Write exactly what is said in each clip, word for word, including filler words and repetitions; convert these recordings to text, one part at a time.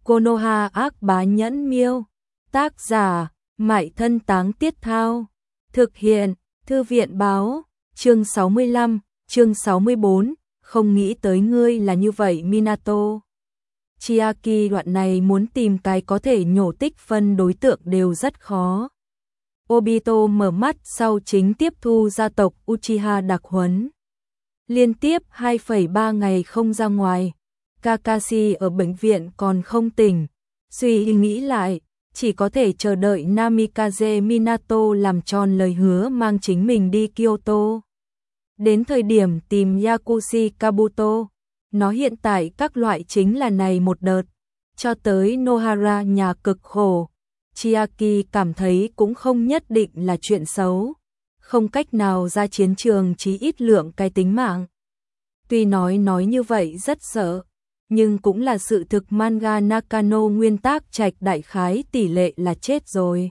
Konoha ác bá nhẫn miêu. Tác giả, Mại Thân Táng Tiết Thao. Thực hiện, Thư viện báo. Chương sáu mươi lăm, chương sáu mươi bốn, không nghĩ tới ngươi là như vậy Minato. Chiaki đoạn này muốn tìm cái có thể nhổ tích phân đối tượng đều rất khó. Obito mở mắt sau chính tiếp thu gia tộc Uchiha đặc huấn. Liên tiếp hai phẩy ba ngày không ra ngoài. Kakashi ở bệnh viện còn không tỉnh. Suy nghĩ lại, chỉ có thể chờ đợi Namikaze Minato làm tròn lời hứa mang chính mình đi Kyoto. Đến thời điểm tìm Yakushi Kabuto, nó hiện tại các loại chính là này một đợt, cho tới Nohara nhà cực khổ. Chiaki cảm thấy cũng không nhất định là chuyện xấu, không cách nào ra chiến trường chí ít lượng cái tính mạng. Tuy nói nói như vậy rất sợ, nhưng cũng là sự thực. Manga Nakano nguyên tác trạch đại khái tỷ lệ là chết rồi.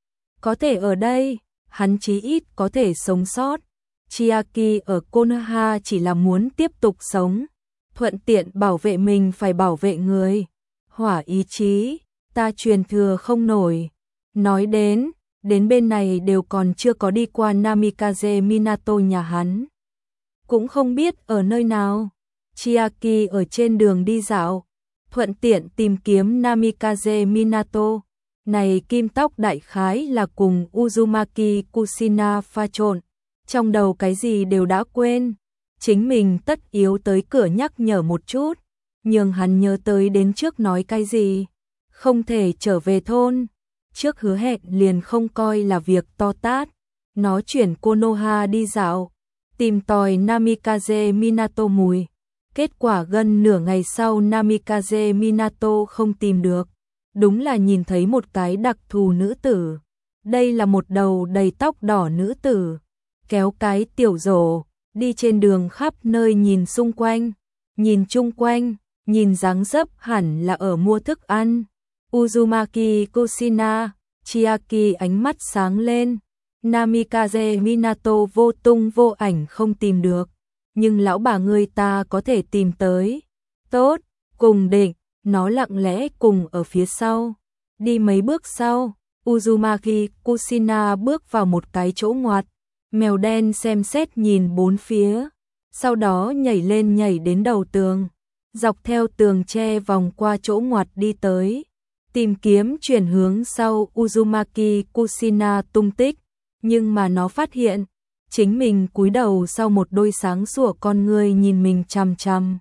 Có thể ở đây, hắn chí ít có thể sống sót. Chiaki ở Konoha chỉ là muốn tiếp tục sống, thuận tiện bảo vệ mình phải bảo vệ người. Hỏa ý chí, ta truyền thừa không nổi. Nói đến, đến bên này đều còn chưa có đi qua Namikaze Minato nhà hắn. Cũng không biết ở nơi nào. Chiaki ở trên đường đi dạo, thuận tiện tìm kiếm Namikaze Minato. Này kim tóc đại khái là cùng Uzumaki Kushina pha trộn, trong đầu cái gì đều đã quên. Chính mình tất yếu tới cửa nhắc nhở một chút, nhưng hắn nhớ tới đến trước nói cái gì. Không thể trở về thôn, trước hứa hẹn liền không coi là việc to tát. Nó chuyển Konoha đi dạo, tìm tòi Namikaze Minato mùi. Kết quả gần nửa ngày sau Namikaze Minato không tìm được. Đúng là nhìn thấy một cái đặc thù nữ tử. Đây là một đầu đầy tóc đỏ nữ tử, kéo cái tiểu rổ, đi trên đường khắp nơi nhìn xung quanh, nhìn chung quanh, nhìn dáng dấp hẳn là ở mua thức ăn. Uzumaki Kushina, Chiaki ánh mắt sáng lên. Namikaze Minato vô tung vô ảnh không tìm được, nhưng lão bà người ta có thể tìm tới. Tốt, cùng định, nó lặng lẽ cùng ở phía sau. Đi mấy bước sau, Uzumaki Kushina bước vào một cái chỗ ngoặt. Mèo đen xem xét nhìn bốn phía, sau đó nhảy lên nhảy đến đầu tường, dọc theo tường tre vòng qua chỗ ngoặt đi tới, tìm kiếm chuyển hướng sau Uzumaki Kushina tung tích, nhưng mà nó phát hiện chính mình cúi đầu sau một đôi sáng sủa con ngươi nhìn mình chằm chằm.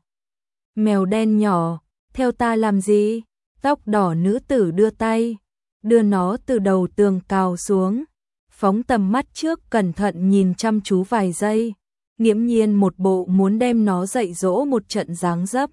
Mèo đen nhỏ, theo ta làm gì? Tóc đỏ nữ tử đưa tay, đưa nó từ đầu tường cào xuống, phóng tầm mắt trước cẩn thận nhìn chăm chú vài giây, nghiễm nhiên một bộ muốn đem nó dạy dỗ một trận dáng dấp.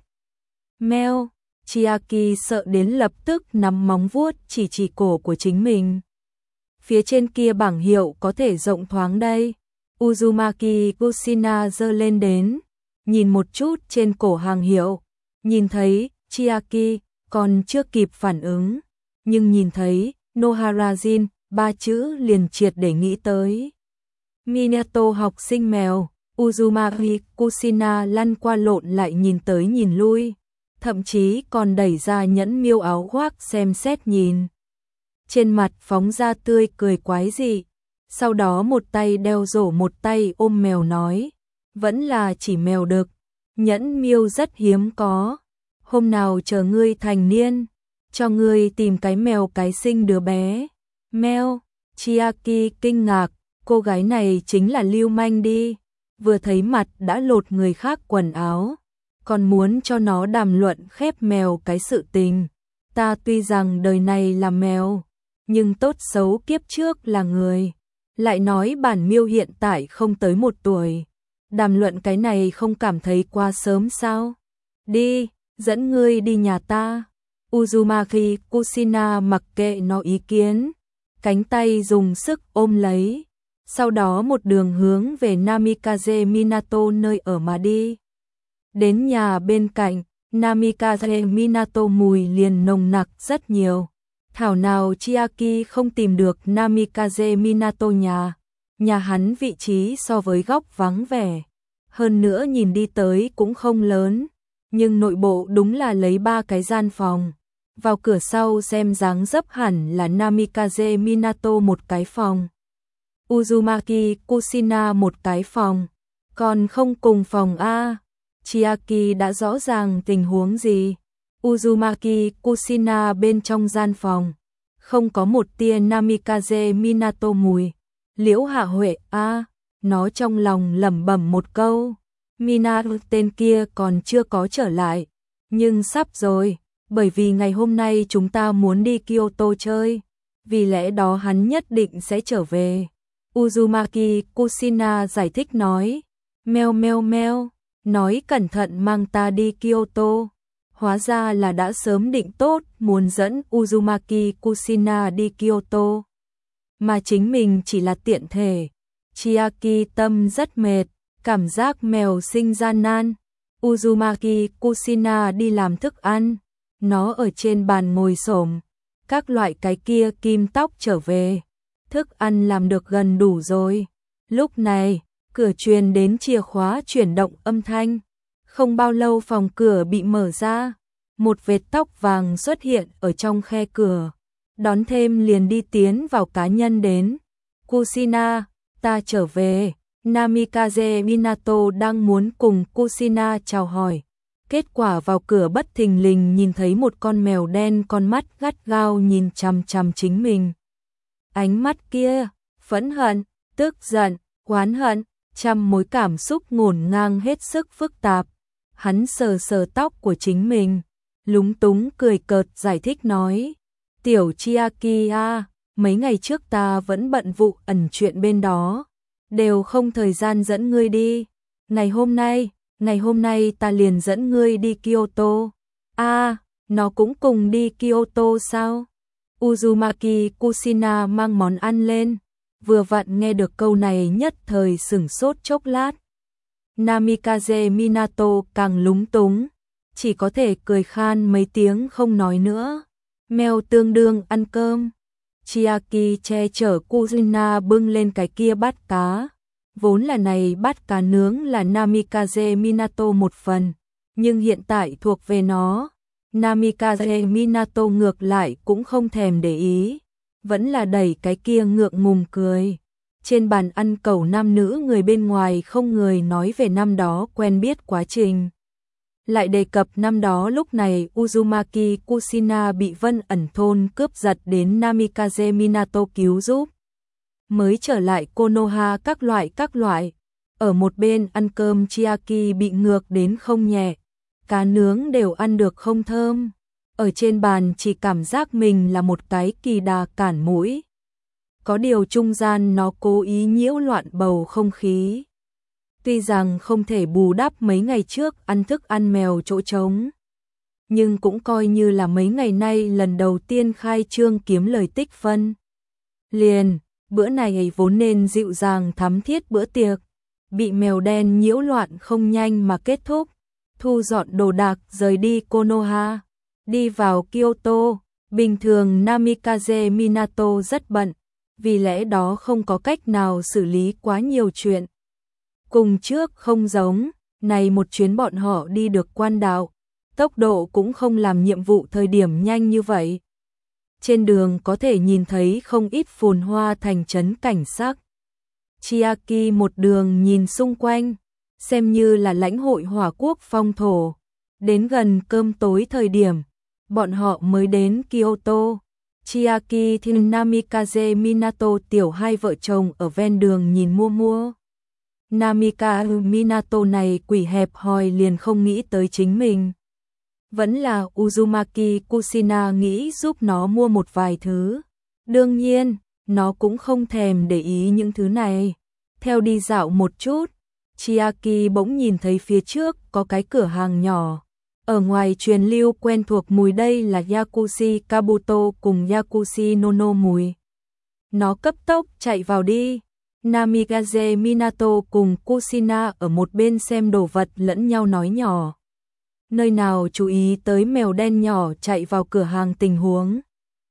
Mèo, Chiaki sợ đến lập tức nắm móng vuốt chỉ chỉ cổ của chính mình. Phía trên kia bảng hiệu có thể rộng thoáng đây. Uzumaki Kushina giơ lên đến, nhìn một chút trên cổ hàng hiệu, nhìn thấy Chiaki còn chưa kịp phản ứng, nhưng nhìn thấy Noharajin ba chữ liền triệt để nghĩ tới. Minato học sinh mèo. Uzumaki Kushina lăn qua lộn lại nhìn tới nhìn lui, thậm chí còn đẩy ra nhẫn miêu áo khoác xem xét nhìn. Trên mặt phóng ra tươi cười quái dị, sau đó một tay đeo rổ một tay ôm mèo nói, vẫn là chỉ mèo đực, nhẫn miêu rất hiếm có, hôm nào chờ ngươi thành niên, cho ngươi tìm cái mèo cái sinh đứa bé. Mèo, Chiaki kinh ngạc, cô gái này chính là lưu manh đi, vừa thấy mặt đã lột người khác quần áo, còn muốn cho nó đàm luận khép mèo cái sự tình. Ta tuy rằng đời này là mèo, nhưng tốt xấu kiếp trước là người. Lại nói bản miêu hiện tại không tới một tuổi, đàm luận cái này không cảm thấy quá sớm sao? Đi, dẫn ngươi đi nhà ta. Uzumaki Kushina mặc kệ nó ý kiến, cánh tay dùng sức ôm lấy, sau đó một đường hướng về Namikaze Minato nơi ở mà đi. Đến nhà bên cạnh, Namikaze Minato mùi liền nồng nặc rất nhiều. Thảo nào Chiaki không tìm được Namikaze Minato nhà. Nhà hắn vị trí so với góc vắng vẻ, hơn nữa nhìn đi tới cũng không lớn, nhưng nội bộ đúng là lấy ba cái gian phòng. Vào cửa sau xem dáng dấp hẳn là Namikaze Minato một cái phòng, Uzumaki Kushina một cái phòng, còn không cùng phòng a. Chiaki đã rõ ràng tình huống gì. Uzumaki Kushina bên trong gian phòng, không có một tia Namikaze Minato mùi. Liễu Hạ Huệ a, nó trong lòng lẩm bẩm một câu, Minato tên kia còn chưa có trở lại, nhưng sắp rồi, bởi vì ngày hôm nay chúng ta muốn đi Kyoto chơi, vì lẽ đó hắn nhất định sẽ trở về. Uzumaki Kushina giải thích nói, meo meo meo, nói cẩn thận mang ta đi Kyoto. Hóa ra là đã sớm định tốt muốn dẫn Uzumaki Kushina đi Kyoto, mà chính mình chỉ là tiện thể. Chiaki tâm rất mệt, cảm giác mèo sinh gian nan. Uzumaki Kushina đi làm thức ăn, nó ở trên bàn ngồi xổm, các loại cái kia kim tóc trở về. Thức ăn làm được gần đủ rồi. Lúc này, cửa truyền đến chìa khóa chuyển động âm thanh. Không bao lâu phòng cửa bị mở ra, một vệt tóc vàng xuất hiện ở trong khe cửa. Đón thêm liền đi tiến vào cá nhân đến. Kushina, ta trở về. Namikaze Minato đang muốn cùng Kushina chào hỏi. Kết quả vào cửa bất thình lình nhìn thấy một con mèo đen con mắt gắt gao nhìn chằm chằm chính mình. Ánh mắt kia, phẫn hận, tức giận, oán hận, trăm mối cảm xúc ngổn ngang hết sức phức tạp. Hắn sờ sờ tóc của chính mình, lúng túng cười cợt giải thích nói, tiểu Chiaki a, mấy ngày trước ta vẫn bận vụ ẩn chuyện bên đó, đều không thời gian dẫn ngươi đi. Ngày hôm nay, ngày hôm nay ta liền dẫn ngươi đi Kyoto. A, nó cũng cùng đi Kyoto sao? Uzumaki Kushina mang món ăn lên, vừa vặn nghe được câu này nhất thời sửng sốt chốc lát. Namikaze Minato càng lúng túng, chỉ có thể cười khan mấy tiếng không nói nữa. Mèo tương đương ăn cơm. Chiaki che chở Kushina bưng lên cái kia bát cá. Vốn là này bát cá nướng là Namikaze Minato một phần, nhưng hiện tại thuộc về nó. Namikaze Minato ngược lại cũng không thèm để ý, vẫn là đẩy cái kia ngượng ngùng cười. Trên bàn ăn cẩu nam nữ người bên ngoài không người nói về năm đó quen biết quá trình. Lại đề cập năm đó lúc này Uzumaki Kushina bị Vân ẩn thôn cướp giật đến Namikaze Minato cứu giúp. Mới trở lại Konoha các loại các loại. Ở một bên ăn cơm Chiaki bị ngược đến không nhẹ. Cá nướng đều ăn được không thơm. Ở trên bàn chỉ cảm giác mình là một cái kỳ đà cản mũi. Có điều trung gian nó cố ý nhiễu loạn bầu không khí. Tuy rằng không thể bù đắp mấy ngày trước ăn thức ăn mèo chỗ trống, nhưng cũng coi như là mấy ngày nay lần đầu tiên khai trương kiếm lời tích phân. Liền, bữa này vốn nên dịu dàng thắm thiết bữa tiệc, bị mèo đen nhiễu loạn không nhanh mà kết thúc. Thu dọn đồ đạc rời đi Konoha, đi vào Kyoto. Bình thường Namikaze Minato rất bận, vì lẽ đó không có cách nào xử lý quá nhiều chuyện. Cùng trước không giống, này một chuyến bọn họ đi được quan đạo, tốc độ cũng không làm nhiệm vụ thời điểm nhanh như vậy. Trên đường có thể nhìn thấy không ít phồn hoa thành trấn cảnh sắc. Chiaki một đường nhìn xung quanh, xem như là lãnh hội hỏa quốc phong thổ. Đến gần cơm tối thời điểm, bọn họ mới đến Kyoto. Chiaki thì Namikaze Minato tiểu hai vợ chồng ở ven đường nhìn mua mua. Namikaze Minato này quỷ hẹp hòi liền không nghĩ tới chính mình. Vẫn là Uzumaki Kushina nghĩ giúp nó mua một vài thứ. Đương nhiên, nó cũng không thèm để ý những thứ này. Theo đi dạo một chút, Chiaki bỗng nhìn thấy phía trước có cái cửa hàng nhỏ. Ở ngoài truyền lưu quen thuộc mùi đây là Yakushi Kabuto cùng Yakushi Nono mùi. Nó cấp tốc chạy vào đi. Namikaze Minato cùng Kushina ở một bên xem đồ vật lẫn nhau nói nhỏ. Nơi nào chú ý tới mèo đen nhỏ chạy vào cửa hàng tình huống.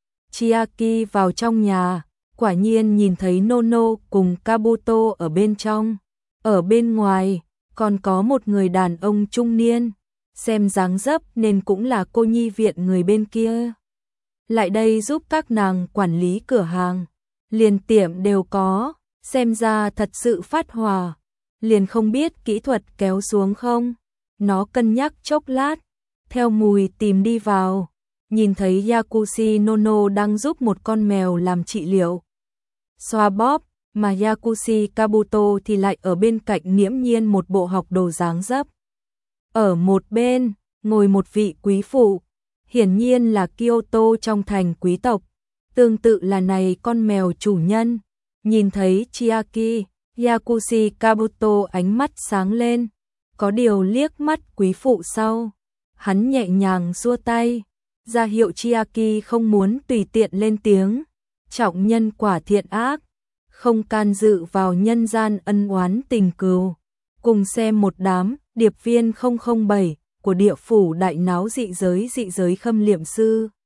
Chiaki vào trong nhà, quả nhiên nhìn thấy Nono cùng Kabuto ở bên trong. Ở bên ngoài, còn có một người đàn ông trung niên. xem dáng dấp nên cũng là cô nhi viện người bên kia. Lại đây giúp các nàng quản lý cửa hàng, liền tiệm đều có, xem ra thật sự phát hòa, liền không biết kỹ thuật kéo xuống không. Nó cân nhắc chốc lát, theo mùi tìm đi vào, nhìn thấy Yakushi Nono đang giúp một con mèo làm trị liệu, xoa bóp, mà Yakushi Kabuto thì lại ở bên cạnh nghiễm nhiên một bộ học đồ dáng dấp. Ở một bên, ngồi một vị quý phụ, hiển nhiên là Kyoto trong thành quý tộc, tương tự là này con mèo chủ nhân. Nhìn thấy Chiaki, Yakushi Kabuto ánh mắt sáng lên, có điều liếc mắt quý phụ sau. Hắn nhẹ nhàng xua tay, ra hiệu Chiaki không muốn tùy tiện lên tiếng, trọng nhân quả thiện ác, không can dự vào nhân gian ân oán tình cừu. Cùng xem một đám điệp viên không không bảy của địa phủ đại náo dị giới dị giới khâm liệm sư.